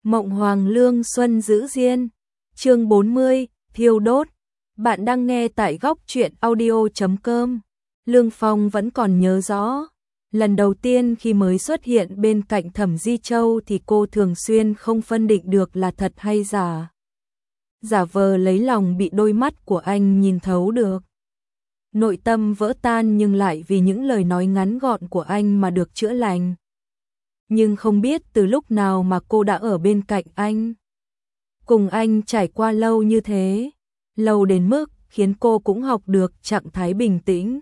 Mộng Hoàng Lương Xuân giữ riêng. Chương 40, thiêu đốt. Bạn đang nghe tại góc truyện audio.com. Lương Phong vẫn còn nhớ rõ. Lần đầu tiên khi mới xuất hiện bên cạnh Thẩm Di Châu thì cô thường xuyên không phân định được là thật hay giả. Giả vờ lấy lòng bị đôi mắt của anh nhìn thấu được. Nội tâm vỡ tan nhưng lại vì những lời nói ngắn gọn của anh mà được chữa lành. Nhưng không biết từ lúc nào mà cô đã ở bên cạnh anh. Cùng anh trải qua lâu như thế, lâu đến mức khiến cô cũng học được trạng thái bình tĩnh.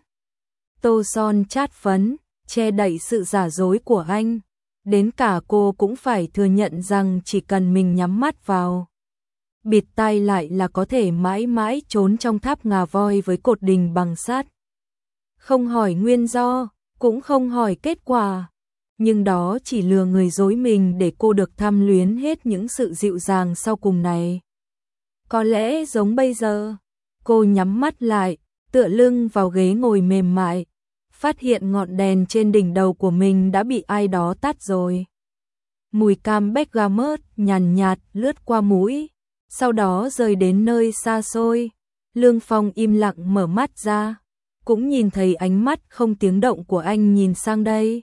Tô son chát phấn, che đậy sự giả dối của anh. Đến cả cô cũng phải thừa nhận rằng chỉ cần mình nhắm mắt vào, bịt tai lại là có thể mãi mãi trốn trong tháp ngà voi với cột đình bằng sắt. Không hỏi nguyên do, cũng không hỏi kết quả. Nhưng đó chỉ lừa người dối mình để cô được tham luyến hết những sự dịu dàng sau cùng này. Có lẽ giống bây giờ, cô nhắm mắt lại, tựa lưng vào ghế ngồi mềm mại, phát hiện ngọn đèn trên đỉnh đầu của mình đã bị ai đó tắt rồi. Mùi cam bergamot nhàn nhạt lướt qua mũi, sau đó rời đến nơi xa xôi. Lương Phong im lặng mở mắt ra, cũng nhìn thấy ánh mắt không tiếng động của anh nhìn sang đây.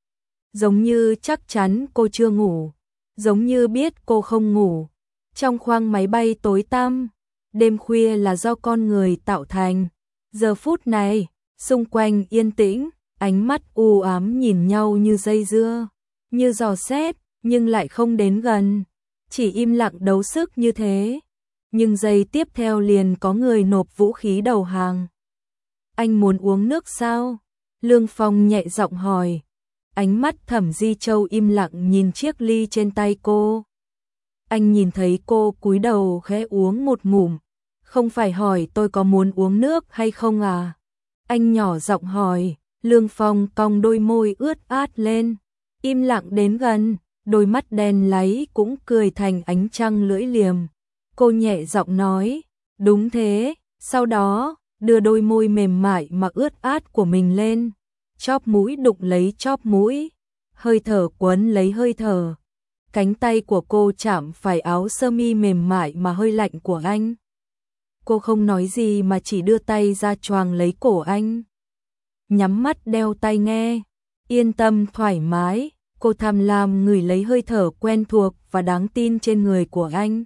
Giống như chắc chắn cô chưa ngủ, giống như biết cô không ngủ. Trong khoang máy bay tối tăm, đêm khuya là do con người tạo thành. Giờ phút này, xung quanh yên tĩnh, ánh mắt u ám nhìn nhau như dây dưa, như dò xét, nhưng lại không đến gần, chỉ im lặng đấu sức như thế. Nhưng giây tiếp theo liền có người nộp vũ khí đầu hàng. Anh muốn uống nước sao? Lương Phong nhẹ giọng hỏi. Ánh mắt Thẩm Di Châu im lặng nhìn chiếc ly trên tay cô. Anh nhìn thấy cô cúi đầu khẽ uống một ngụm. Không phải hỏi tôi có muốn uống nước hay không à? Anh nhỏ giọng hỏi. Lương Phong cong đôi môi ướt át lên, im lặng đến gần, đôi mắt đen láy cũng cười thành ánh trăng lưỡi liềm. Cô nhẹ giọng nói, đúng thế, sau đó đưa đôi môi mềm mại mà ướt át của mình lên. Chóp mũi đụng lấy chóp mũi, hơi thở quấn lấy hơi thở. Cánh tay của cô chạm phải áo sơ mi mềm mại mà hơi lạnh của anh. Cô không nói gì mà chỉ đưa tay ra choàng lấy cổ anh. Nhắm mắt đeo tai nghe, yên tâm thoải mái, cô tham lam ngửi lấy hơi thở quen thuộc và đáng tin trên người của anh.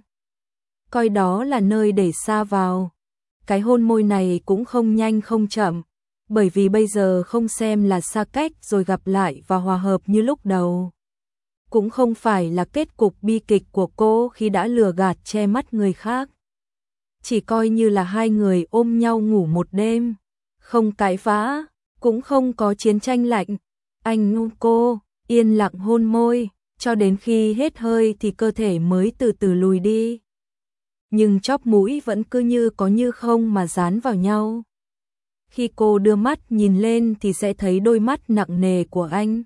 Coi đó là nơi để sa vào. Cái hôn môi này cũng không nhanh không chậm. Bởi vì bây giờ không xem là xa cách rồi gặp lại và hòa hợp như lúc đầu. Cũng không phải là kết cục bi kịch của cô khi đã lừa gạt che mắt người khác. Chỉ coi như là hai người ôm nhau ngủ một đêm. Không cãi vã, cũng không có chiến tranh lạnh. Anh ôm cô, yên lặng hôn môi, cho đến khi hết hơi thì cơ thể mới từ từ lùi đi. Nhưng chóp mũi vẫn cứ như có như không mà dán vào nhau. Khi cô đưa mắt nhìn lên thì sẽ thấy đôi mắt nặng nề của anh.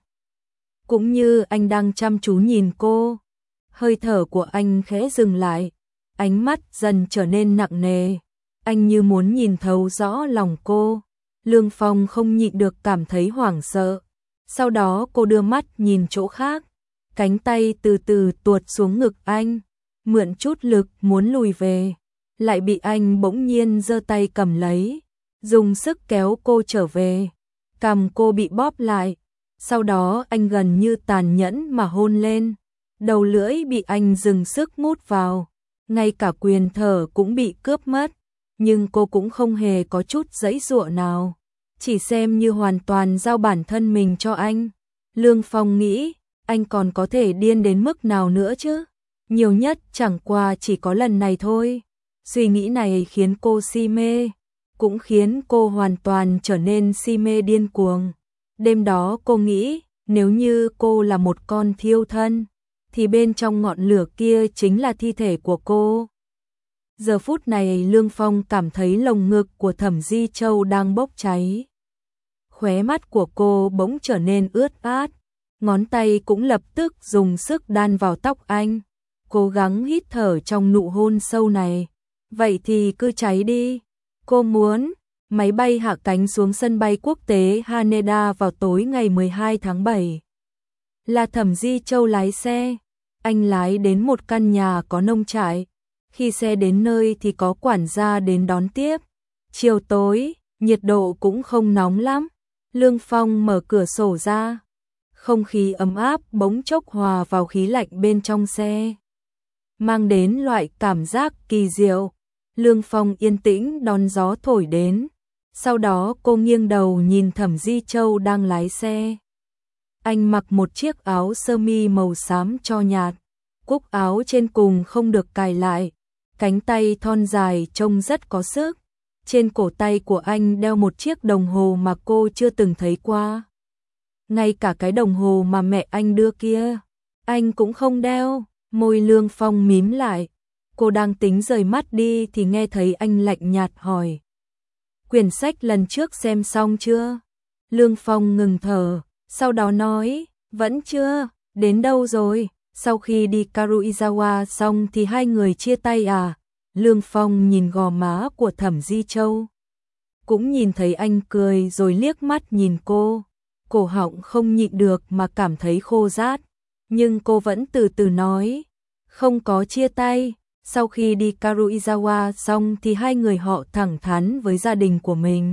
Cũng như anh đang chăm chú nhìn cô. Hơi thở của anh khẽ dừng lại. Ánh mắt dần trở nên nặng nề. Anh như muốn nhìn thấu rõ lòng cô. Lương Phong không nhịn được cảm thấy hoảng sợ. Sau đó cô đưa mắt nhìn chỗ khác. Cánh tay từ từ tuột xuống ngực anh. Mượn chút lực muốn lùi về. Lại bị anh bỗng nhiên giơ tay cầm lấy. Dùng sức kéo cô trở về, cằm cô bị bóp lại, sau đó anh gần như tàn nhẫn mà hôn lên, đầu lưỡi bị anh dừng sức mút vào, ngay cả quyền thở cũng bị cướp mất, nhưng cô cũng không hề có chút giãy giụa nào, chỉ xem như hoàn toàn giao bản thân mình cho anh. Lương Phong nghĩ, anh còn có thể điên đến mức nào nữa chứ, nhiều nhất chẳng qua chỉ có lần này thôi. Suy nghĩ này khiến cô si mê. Cũng khiến cô hoàn toàn trở nên si mê điên cuồng. Đêm đó cô nghĩ, nếu như cô là một con thiêu thân, thì bên trong ngọn lửa kia chính là thi thể của cô. Giờ phút này Lương Phong cảm thấy lồng ngực của Thẩm Di Châu đang bốc cháy. Khóe mắt của cô bỗng trở nên ướt át, ngón tay cũng lập tức dùng sức đan vào tóc anh, cố gắng hít thở trong nụ hôn sâu này. Vậy thì cứ cháy đi. Cô muốn. Máy bay hạ cánh xuống sân bay quốc tế Haneda vào tối ngày 12 tháng 7. Là Thẩm Di Châu lái xe. Anh lái đến một căn nhà có nông trại. Khi xe đến nơi thì có quản gia đến đón tiếp. Chiều tối, nhiệt độ cũng không nóng lắm. Lương Phong mở cửa sổ ra. Không khí ấm áp bỗng chốc hòa vào khí lạnh bên trong xe, mang đến loại cảm giác kỳ diệu. Lương Phong yên tĩnh đón gió thổi đến. Sau đó cô nghiêng đầu nhìn Thẩm Di Châu đang lái xe. Anh mặc một chiếc áo sơ mi màu xám cho nhạt. Cúc áo trên cùng không được cài lại. Cánh tay thon dài trông rất có sức. Trên cổ tay của anh đeo một chiếc đồng hồ mà cô chưa từng thấy qua. Ngay cả cái đồng hồ mà mẹ anh đưa kia, anh cũng không đeo. Môi Lương Phong mím lại. Cô đang tính rời mắt đi thì nghe thấy anh lạnh nhạt hỏi. Quyển sách lần trước xem xong chưa? Lương Phong ngừng thở, sau đó nói, vẫn chưa, đến đâu rồi? Sau khi đi Karuizawa xong thì hai người chia tay à? Lương Phong nhìn gò má của Thẩm Di Châu. Cũng nhìn thấy anh cười rồi liếc mắt nhìn cô. Cổ họng không nhịn được mà cảm thấy khô rát. Nhưng cô vẫn từ từ nói, không có chia tay. Sau khi đi Karuizawa xong thì hai người họ thẳng thắn với gia đình của mình.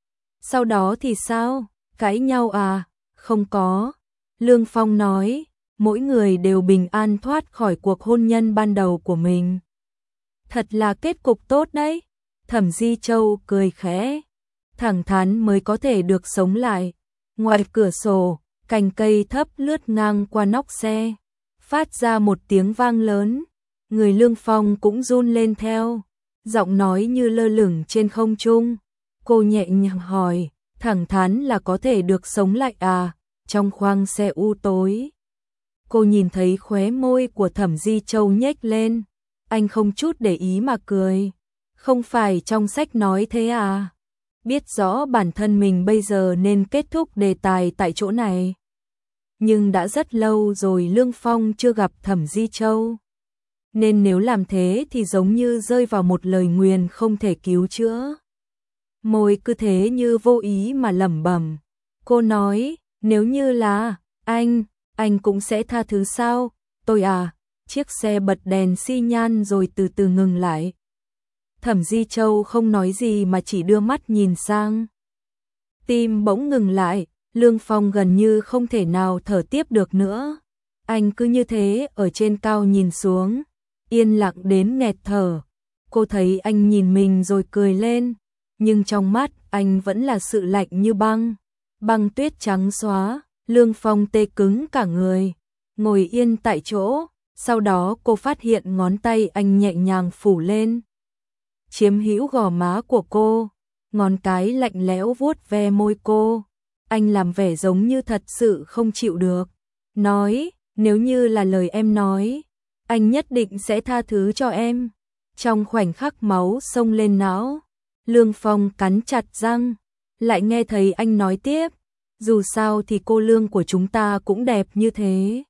Sau đó thì sao? Cãi nhau à? Không có. Lương Phong nói, mỗi người đều bình an thoát khỏi cuộc hôn nhân ban đầu của mình. Thật là kết cục tốt đấy. Thẩm Di Châu cười khẽ. Thẳng thắn mới có thể được sống lại. Ngoài cửa sổ, cành cây thấp lướt ngang qua nóc xe, phát ra một tiếng vang lớn. Người Lương Phong cũng run lên theo, giọng nói như lơ lửng trên không trung. Cô nhẹ nhàng hỏi, thẳng thắn là có thể được sống lại à? Trong khoang xe u tối, cô nhìn thấy khóe môi của Thẩm Di Châu nhếch lên. Anh không chút để ý mà cười. Không phải trong sách nói thế à? Biết rõ bản thân mình bây giờ nên kết thúc đề tài tại chỗ này. Nhưng đã rất lâu rồi Lương Phong chưa gặp Thẩm Di Châu. Nên nếu làm thế thì giống như rơi vào một lời nguyền không thể cứu chữa. Môi cứ thế như vô ý mà lẩm bẩm. Cô nói, nếu như là anh cũng sẽ tha thứ sao? Tôi à? Chiếc xe bật đèn xi nhan rồi từ từ ngừng lại. Thẩm Di Châu không nói gì mà chỉ đưa mắt nhìn sang. Tim bỗng ngừng lại, Lương Phong gần như không thể nào thở tiếp được nữa. Anh cứ như thế ở trên cao nhìn xuống, yên lặng đến nghẹt thở. Cô thấy anh nhìn mình rồi cười lên, nhưng trong mắt anh vẫn là sự lạnh như băng, băng tuyết trắng xóa. Lương Phong tê cứng cả người, ngồi yên tại chỗ. Sau đó cô phát hiện ngón tay anh nhẹ nhàng phủ lên, chiếm hữu gò má của cô, ngón cái lạnh lẽo vuốt ve môi cô. Anh làm vẻ giống như thật sự không chịu được, nói, nếu như là lời em nói, anh nhất định sẽ tha thứ cho em. Trong khoảnh khắc máu xông lên não, Lương Phong cắn chặt răng, lại nghe thấy anh nói tiếp, dù sao thì cô Lương của chúng ta cũng đẹp như thế.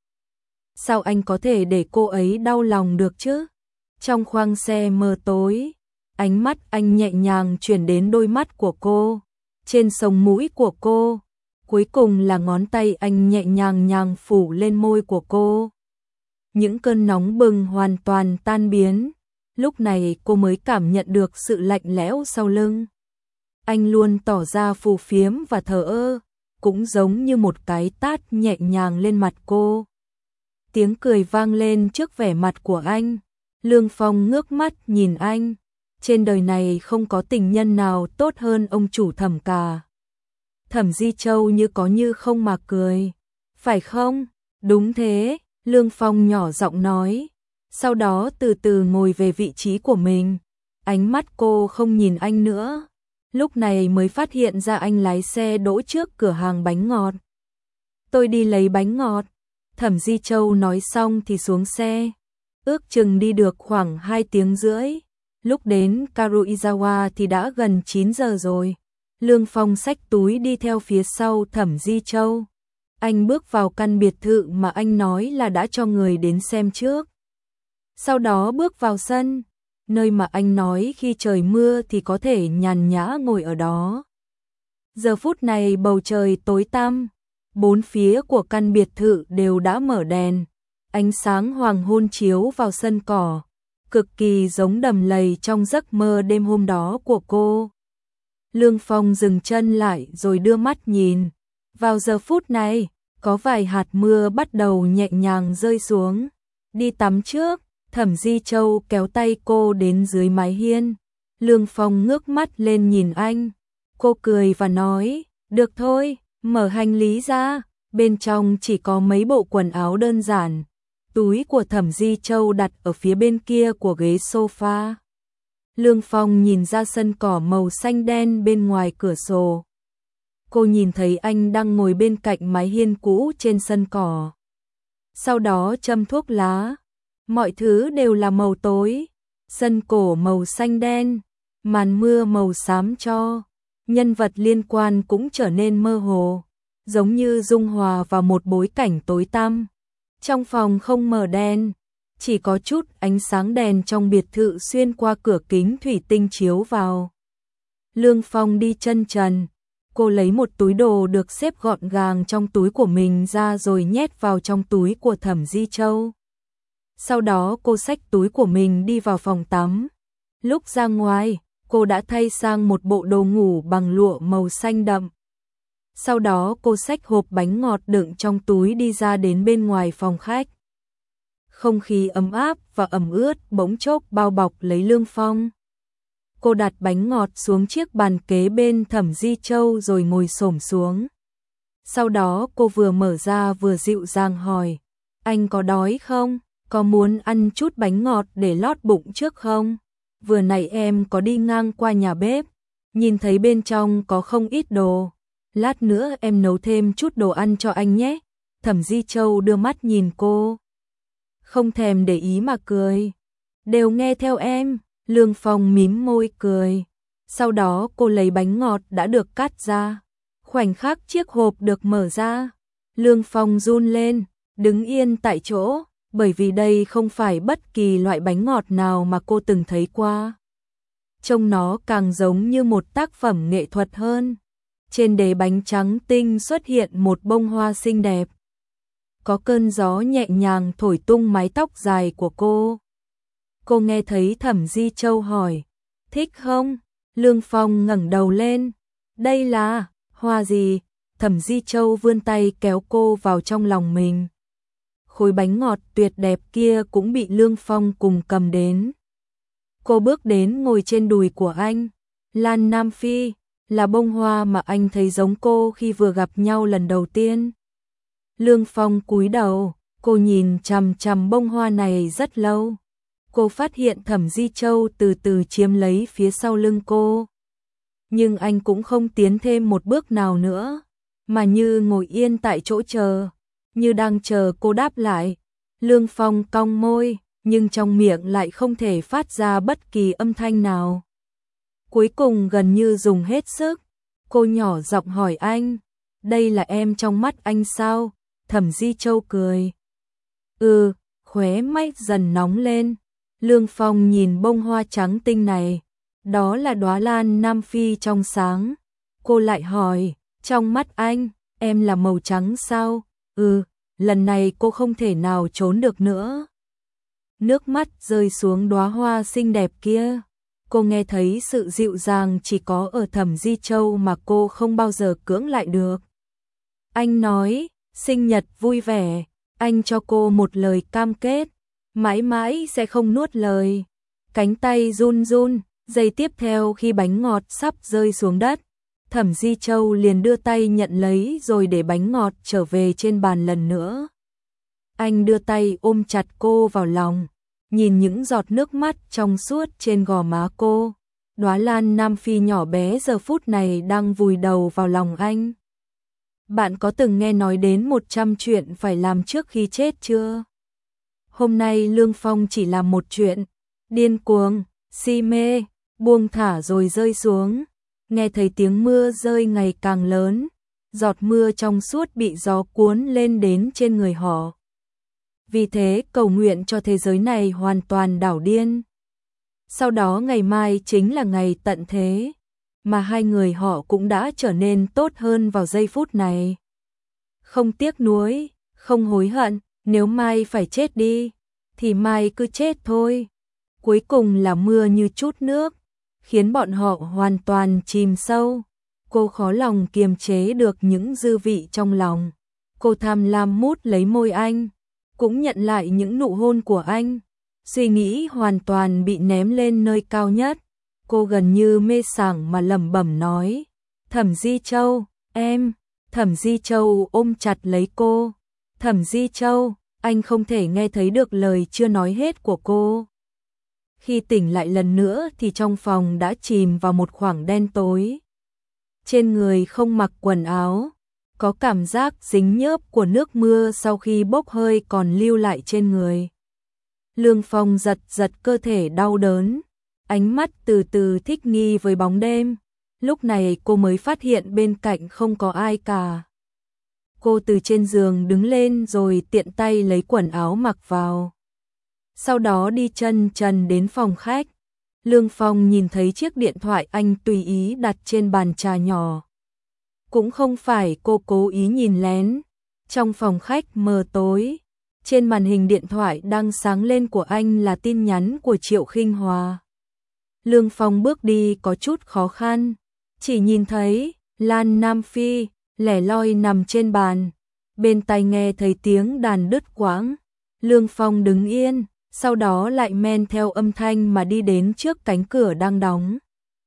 Sao anh có thể để cô ấy đau lòng được chứ? Trong khoang xe mờ tối, ánh mắt anh nhẹ nhàng chuyển đến đôi mắt của cô, trên sống mũi của cô, cuối cùng là ngón tay anh nhẹ nhàng phủ lên môi của cô. Những cơn nóng bừng hoàn toàn tan biến, lúc này cô mới cảm nhận được sự lạnh lẽo sau lưng. Anh luôn tỏ ra phù phiếm và thờ ơ, cũng giống như một cái tát nhẹ nhàng lên mặt cô. Tiếng cười vang lên trước vẻ mặt của anh. Lương Phong ngước mắt nhìn anh. Trên đời này không có tình nhân nào tốt hơn ông chủ Thẩm cả. Thẩm Di Châu như có như không mà cười. Phải không? Đúng thế, Lương Phong nhỏ giọng nói. Sau đó từ từ ngồi về vị trí của mình. Ánh mắt cô không nhìn anh nữa. Lúc này mới phát hiện ra anh lái xe đỗ trước cửa hàng bánh ngọt. Tôi đi lấy bánh ngọt. Thẩm Di Châu nói xong thì xuống xe. Ước chừng đi được khoảng 2 tiếng rưỡi. Lúc đến Karuizawa thì đã gần 9 giờ rồi. Lương Phong xách túi đi theo phía sau Thẩm Di Châu. Anh bước vào căn biệt thự mà anh nói là đã cho người đến xem trước. Sau đó bước vào sân, nơi mà anh nói khi trời mưa thì có thể nhàn nhã ngồi ở đó. Giờ phút này bầu trời tối tăm, bốn phía của căn biệt thự đều đã mở đèn. Ánh sáng hoàng hôn chiếu vào sân cỏ, cực kỳ giống đầm lầy trong giấc mơ đêm hôm đó của cô. Lương Phong dừng chân lại rồi đưa mắt nhìn. Vào giờ phút này, có vài hạt mưa bắt đầu nhẹ nhàng rơi xuống. Đi tắm trước, Thẩm Di Châu kéo tay cô đến dưới mái hiên. Lương Phong ngước mắt lên nhìn anh. Cô cười và nói, được thôi, mở hành lý ra. Bên trong chỉ có mấy bộ quần áo đơn giản. Túi của Thẩm Di Châu đặt ở phía bên kia của ghế sofa. Lương Phong nhìn ra sân cỏ màu xanh đen bên ngoài cửa sổ. Cô nhìn thấy anh đang ngồi bên cạnh mái hiên cũ trên sân cỏ. Sau đó châm thuốc lá. Mọi thứ đều là màu tối. Sân cổ màu xanh đen, màn mưa màu xám cho. Nhân vật liên quan cũng trở nên mơ hồ, giống như dung hòa vào một bối cảnh tối tăm. Trong phòng không mở đèn, chỉ có chút ánh sáng đèn trong biệt thự xuyên qua cửa kính thủy tinh chiếu vào. Lương Phong đi chân trần, cô lấy một túi đồ được xếp gọn gàng trong túi của mình ra rồi nhét vào trong túi của Thẩm Di Châu. Sau đó cô xách túi của mình đi vào phòng tắm. Lúc ra ngoài, cô đã thay sang một bộ đồ ngủ bằng lụa màu xanh đậm. Sau đó cô xách hộp bánh ngọt đựng trong túi đi ra đến bên ngoài phòng khách. Không khí ấm áp và ẩm ướt bỗng chốc bao bọc lấy Lương Phong. Cô đặt bánh ngọt xuống chiếc bàn kế bên Thẩm Di Châu rồi ngồi xổm xuống. Sau đó cô vừa mở ra vừa dịu dàng hỏi, anh có đói không? Có muốn ăn chút bánh ngọt để lót bụng trước không? Vừa nãy em có đi ngang qua nhà bếp, nhìn thấy bên trong có không ít đồ. Lát nữa em nấu thêm chút đồ ăn cho anh nhé. Thẩm Di Châu đưa mắt nhìn cô, không thèm để ý mà cười. Đều nghe theo em. Lương Phong mím môi cười. Sau đó cô lấy bánh ngọt đã được cắt ra. Khoảnh khắc chiếc hộp được mở ra, Lương Phong run lên, đứng yên tại chỗ, bởi vì đây không phải bất kỳ loại bánh ngọt nào mà cô từng thấy qua. Trông nó càng giống như một tác phẩm nghệ thuật hơn. Trên đế bánh trắng tinh xuất hiện một bông hoa xinh đẹp. Có cơn gió nhẹ nhàng thổi tung mái tóc dài của cô. Cô nghe thấy Thẩm Di Châu hỏi, thích không? Lương Phong ngẩng đầu lên. Đây là hoa gì? Thẩm Di Châu vươn tay kéo cô vào trong lòng mình. Khối bánh ngọt tuyệt đẹp kia cũng bị Lương Phong cùng cầm đến. Cô bước đến ngồi trên đùi của anh. Lan Nam Phi là bông hoa mà anh thấy giống cô khi vừa gặp nhau lần đầu tiên. Lương Phong cúi đầu, cô nhìn chằm chằm bông hoa này rất lâu. Cô phát hiện Thẩm Di Châu từ từ chiếm lấy phía sau lưng cô. Nhưng anh cũng không tiến thêm một bước nào nữa, mà như ngồi yên tại chỗ chờ, như đang chờ cô đáp lại. Lương Phong cong môi, nhưng trong miệng lại không thể phát ra bất kỳ âm thanh nào. Cuối cùng gần như dùng hết sức, cô nhỏ giọng hỏi anh, đây là em trong mắt anh sao? Thẩm Di Châu cười. Khóe mắt dần nóng lên. Lương Phong nhìn bông hoa trắng tinh này, đó là đóa lan Nam Phi trong sáng. Cô lại hỏi, trong mắt anh, em là màu trắng sao? Lần này cô không thể nào trốn được nữa. Nước mắt rơi xuống đóa hoa xinh đẹp kia. Cô nghe thấy sự dịu dàng chỉ có ở Thẩm Di Châu mà cô không bao giờ cưỡng lại được. Anh nói, sinh nhật vui vẻ, anh cho cô một lời cam kết, mãi mãi sẽ không nuốt lời. Cánh tay run run, giây tiếp theo khi bánh ngọt sắp rơi xuống đất, Thẩm Di Châu liền đưa tay nhận lấy rồi để bánh ngọt trở về trên bàn lần nữa. Anh đưa tay ôm chặt cô vào lòng, nhìn những giọt nước mắt trong suốt trên gò má cô. Đóa lan Nam Phi nhỏ bé giờ phút này đang vùi đầu vào lòng anh. Bạn có từng nghe nói đến 100 chuyện phải làm trước khi chết chưa? Hôm nay Lương Phong chỉ làm một chuyện, điên cuồng, si mê, buông thả rồi rơi xuống. Nghe thấy tiếng mưa rơi ngày càng lớn, giọt mưa trong suốt bị gió cuốn lên đến trên người họ. Vì thế cầu nguyện cho thế giới này hoàn toàn đảo điên. Sau đó ngày mai chính là ngày tận thế, mà hai người họ cũng đã trở nên tốt hơn vào giây phút này. Không tiếc nuối, không hối hận, Nếu Mai phải chết đi, thì Mai cứ chết thôi. Cuối cùng là mưa như chút nước, khiến bọn họ hoàn toàn chìm sâu. Cô khó lòng kiềm chế được những dư vị trong lòng. Cô tham lam mút lấy môi anh, cũng nhận lại những nụ hôn của anh. Suy nghĩ hoàn toàn bị ném lên nơi cao nhất. Cô gần như mê sảng mà lẩm bẩm nói, Thẩm Di Châu, em. Thẩm Di Châu ôm chặt lấy cô. Thẩm Di Châu, anh không thể nghe thấy được lời chưa nói hết của cô. Khi tỉnh lại lần nữa thì trong phòng đã chìm vào một khoảng đen tối. Trên người không mặc quần áo, có cảm giác dính nhớp của nước mưa sau khi bốc hơi còn lưu lại trên người. Lương Phong giật giật cơ thể đau đớn, ánh mắt từ từ thích nghi với bóng đêm. Lúc này cô mới phát hiện bên cạnh không có ai cả. Cô từ trên giường đứng lên rồi tiện tay lấy quần áo mặc vào. Sau đó đi chân trần đến phòng khách. Lương Phong nhìn thấy chiếc điện thoại anh tùy ý đặt trên bàn trà nhỏ. Cũng không phải cô cố ý nhìn lén. Trong phòng khách mờ tối, trên màn hình điện thoại đang sáng lên của anh là tin nhắn của Triệu Khinh Hòa. Lương Phong bước đi có chút khó khăn, chỉ nhìn thấy Lan Nam Phi lẻ loi nằm trên bàn, bên tai nghe thấy tiếng đàn đứt quãng. Lương Phong đứng yên, sau đó lại men theo âm thanh mà đi đến trước cánh cửa đang đóng.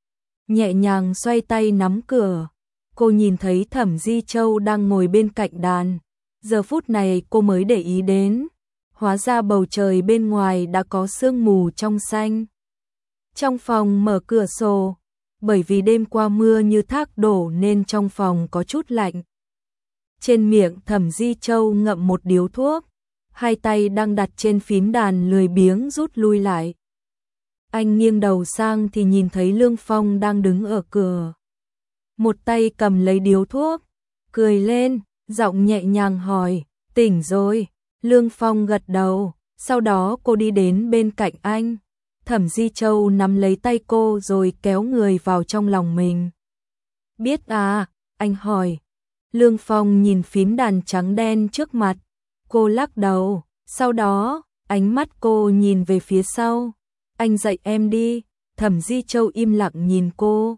Nhẹ nhàng xoay tay nắm cửa, cô nhìn thấy Thẩm Di Châu đang ngồi bên cạnh đàn. Giờ phút này cô mới để ý đến, hóa ra bầu trời bên ngoài đã có sương mù trong xanh. Trong phòng mở cửa sổ, bởi vì đêm qua mưa như thác đổ nên trong phòng có chút lạnh. Trên miệng Thẩm Di Châu ngậm một điếu thuốc, hai tay đang đặt trên phím đàn lười biếng rút lui lại. Anh nghiêng đầu sang thì nhìn thấy Lương Phong đang đứng ở cửa. Một tay cầm lấy điếu thuốc, cười lên, giọng nhẹ nhàng hỏi, tỉnh rồi. Lương Phong gật đầu, sau đó cô đi đến bên cạnh anh. Thẩm Di Châu nắm lấy tay cô rồi kéo người vào trong lòng mình. Biết à, anh hỏi. Lương Phong nhìn phím đàn trắng đen trước mặt, cô lắc đầu, sau đó, ánh mắt cô nhìn về phía sau. Anh dạy em đi. Thẩm Di Châu im lặng nhìn cô.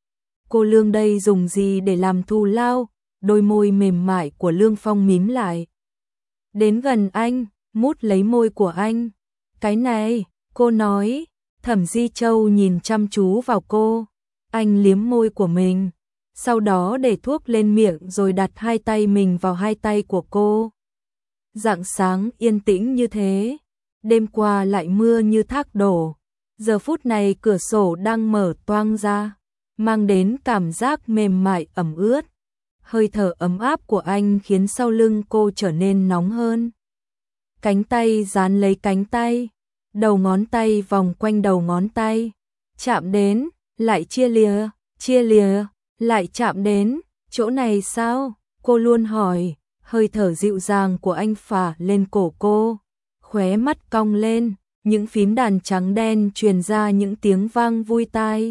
Cô Lương đây dùng gì để làm thù lao? Đôi môi mềm mại của Lương Phong mím lại. Đến gần anh, mút lấy môi của anh. Cái này, cô nói. Thẩm Di Châu nhìn chăm chú vào cô. Anh liếm môi của mình, sau đó để thuốc lên miệng rồi đặt hai tay mình vào hai tay của cô. Rạng sáng yên tĩnh như thế, đêm qua lại mưa như thác đổ. Giờ phút này cửa sổ đang mở toang ra, mang đến cảm giác mềm mại ẩm ướt. Hơi thở ấm áp của anh khiến sau lưng cô trở nên nóng hơn. Cánh tay dán lấy cánh tay, đầu ngón tay vòng quanh đầu ngón tay, chạm đến, lại chia lìa, lại chạm đến, chỗ này sao? Cô luôn hỏi. Hơi thở dịu dàng của anh phả lên cổ cô, khóe mắt cong lên, những phím đàn trắng đen truyền ra những tiếng vang vui tai.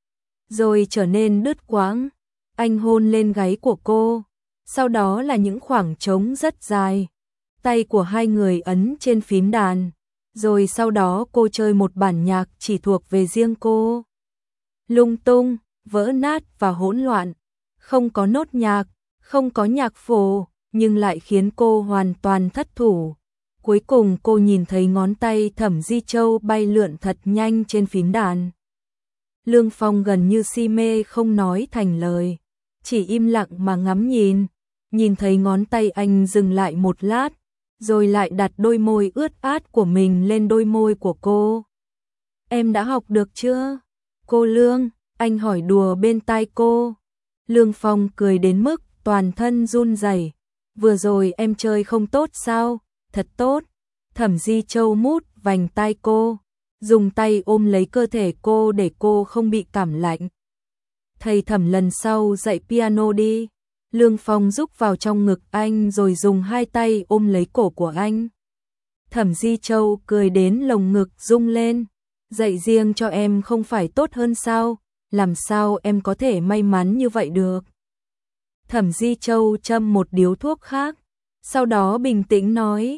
Rồi trở nên đứt quãng, anh hôn lên gáy của cô, sau đó là những khoảng trống rất dài. Tay của hai người ấn trên phím đàn, rồi sau đó cô chơi một bản nhạc chỉ thuộc về riêng cô. Lung tung, vỡ nát và hỗn loạn, không có nốt nhạc, không có nhạc phổ, nhưng lại khiến cô hoàn toàn thất thủ. Cuối cùng cô nhìn thấy ngón tay Thẩm Di Châu bay lượn thật nhanh trên phím đàn. Lương Phong gần như si mê không nói thành lời, chỉ im lặng mà ngắm nhìn. Nhìn thấy ngón tay anh dừng lại một lát, rồi lại đặt đôi môi ướt át của mình lên đôi môi của cô. Em đã học được chưa? Cô Lương, anh hỏi đùa bên tai cô. Lương Phong cười đến mức toàn thân run rẩy. Vừa rồi em chơi không tốt sao? Thật tốt. Thẩm Di Châu mút vành tai cô, dùng tay ôm lấy cơ thể cô để cô không bị cảm lạnh. Thầy Thẩm lần sau dạy piano đi. Lương Phong rúc vào trong ngực anh rồi dùng hai tay ôm lấy cổ của anh. Thẩm Di Châu cười đến lồng ngực rung lên. Dạy riêng cho em không phải tốt hơn sao? Làm sao em có thể may mắn như vậy được? Thẩm Di Châu châm một điếu thuốc khác, sau đó bình tĩnh nói,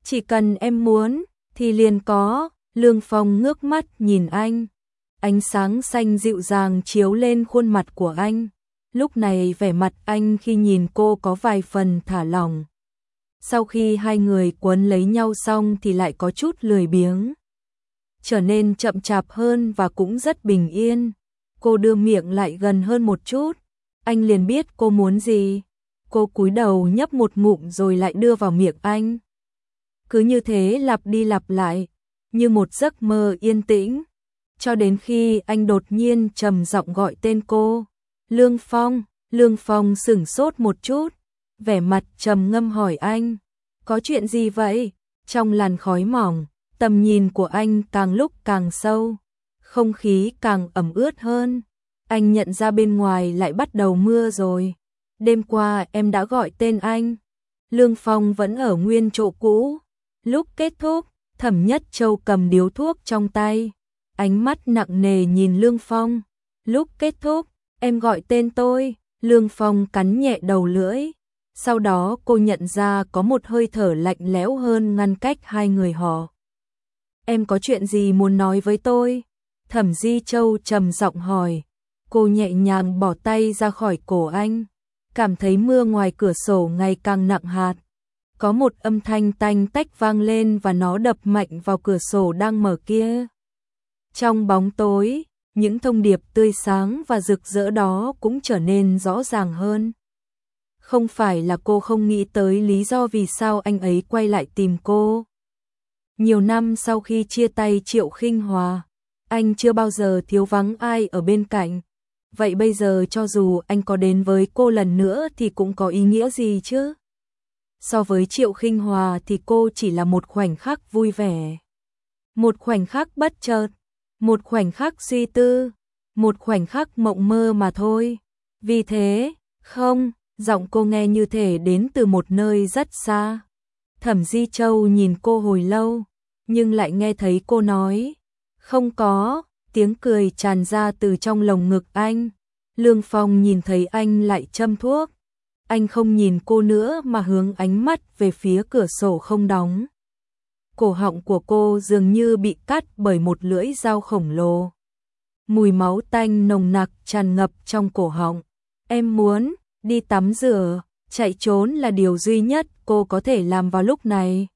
Chỉ cần em muốn, thì liền có. Lương Phong ngước mắt nhìn anh. Ánh sáng xanh dịu dàng chiếu lên khuôn mặt của anh. Lúc này vẻ mặt anh khi nhìn cô có vài phần thả lỏng. Sau khi hai người quấn lấy nhau xong thì lại có chút lười biếng. Trở nên chậm chạp hơn và cũng rất bình yên. Cô đưa miệng lại gần hơn một chút. Anh liền biết cô muốn gì. Cô cúi đầu nhấp một ngụm rồi lại đưa vào miệng anh. Cứ như thế lặp đi lặp lại, như một giấc mơ yên tĩnh. Cho đến khi anh đột nhiên trầm giọng gọi tên cô. Lương Phong. Lương Phong sửng sốt một chút, vẻ mặt trầm ngâm hỏi anh. Có chuyện gì vậy? Trong làn khói mỏng, tầm nhìn của anh càng lúc càng sâu, không khí càng ẩm ướt hơn. Anh nhận ra bên ngoài lại bắt đầu mưa rồi. Đêm qua em đã gọi tên anh. Lương Phong vẫn ở nguyên chỗ cũ. Lúc kết thúc, Thẩm Nhất Châu cầm điếu thuốc trong tay, ánh mắt nặng nề nhìn Lương Phong. Lúc kết thúc, em gọi tên tôi. Lương Phong cắn nhẹ đầu lưỡi. Sau đó cô nhận ra có một hơi thở lạnh lẽo hơn ngăn cách hai người họ. Em có chuyện gì muốn nói với tôi? Thẩm Di Châu trầm giọng hỏi. Cô nhẹ nhàng bỏ tay ra khỏi cổ anh, cảm thấy mưa ngoài cửa sổ ngày càng nặng hạt. Có một âm thanh tanh tách vang lên và nó đập mạnh vào cửa sổ đang mở kia. Trong bóng tối, những thông điệp tươi sáng và rực rỡ đó cũng trở nên rõ ràng hơn. Không phải là cô không nghĩ tới lý do vì sao anh ấy quay lại tìm cô. Nhiều năm sau khi chia tay Triệu Khinh Hòa, anh chưa bao giờ thiếu vắng ai ở bên cạnh. Vậy bây giờ cho dù anh có đến với cô lần nữa thì cũng có ý nghĩa gì chứ? So với Triệu Khinh Hòa thì cô chỉ là một khoảnh khắc vui vẻ, một khoảnh khắc bất chợt, một khoảnh khắc suy tư, một khoảnh khắc mộng mơ mà thôi. Vì thế, không, giọng cô nghe như thể đến từ một nơi rất xa. Thẩm Di Châu nhìn cô hồi lâu, nhưng lại nghe thấy cô nói, không có, tiếng cười tràn ra từ trong lồng ngực anh. Lương Phong nhìn thấy anh lại châm thuốc. Anh không nhìn cô nữa mà hướng ánh mắt về phía cửa sổ không đóng. Cổ họng của cô dường như bị cắt bởi một lưỡi dao khổng lồ. Mùi máu tanh nồng nặc tràn ngập trong cổ họng. Em muốn đi tắm rửa, chạy trốn là điều duy nhất cô có thể làm vào lúc này.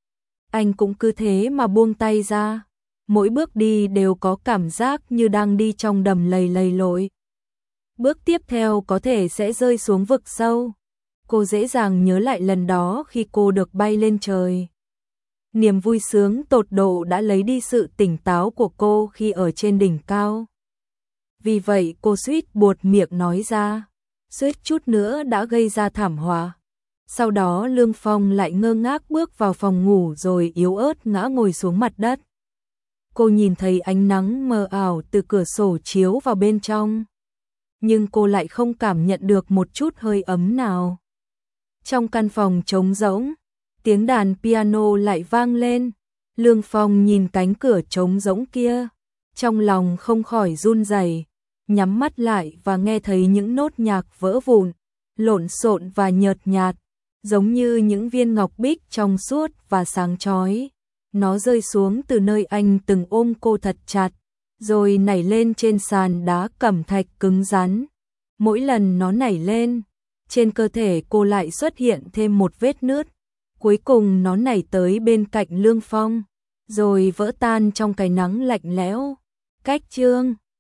Anh cũng cứ thế mà buông tay ra. Mỗi bước đi đều có cảm giác như đang đi trong đầm lầy lầy lội. Bước tiếp theo có thể sẽ rơi xuống vực sâu. Cô dễ dàng nhớ lại lần đó khi cô được bay lên trời. Niềm vui sướng tột độ đã lấy đi sự tỉnh táo của cô khi ở trên đỉnh cao. Vì vậy cô suýt buột miệng nói ra, suýt chút nữa đã gây ra thảm họa. Sau đó Lương Phong lại ngơ ngác bước vào phòng ngủ rồi yếu ớt ngã ngồi xuống mặt đất. Cô nhìn thấy ánh nắng mờ ảo từ cửa sổ chiếu vào bên trong, nhưng cô lại không cảm nhận được một chút hơi ấm nào. Trong căn phòng trống rỗng, tiếng đàn piano lại vang lên. Lương Phong nhìn cánh cửa trống rỗng kia, trong lòng không khỏi run rẩy, nhắm mắt lại và nghe thấy những nốt nhạc vỡ vụn, lộn xộn và nhợt nhạt, giống như những viên ngọc bích trong suốt và sáng chói. Nó rơi xuống từ nơi anh từng ôm cô thật chặt, rồi nảy lên trên sàn đá cẩm thạch cứng rắn. Mỗi lần nó nảy lên, trên cơ thể cô lại xuất hiện thêm một vết nứt. Cuối cùng nó nảy tới bên cạnh Lương Phong, rồi vỡ tan trong cái nắng lạnh lẽo. Cách chương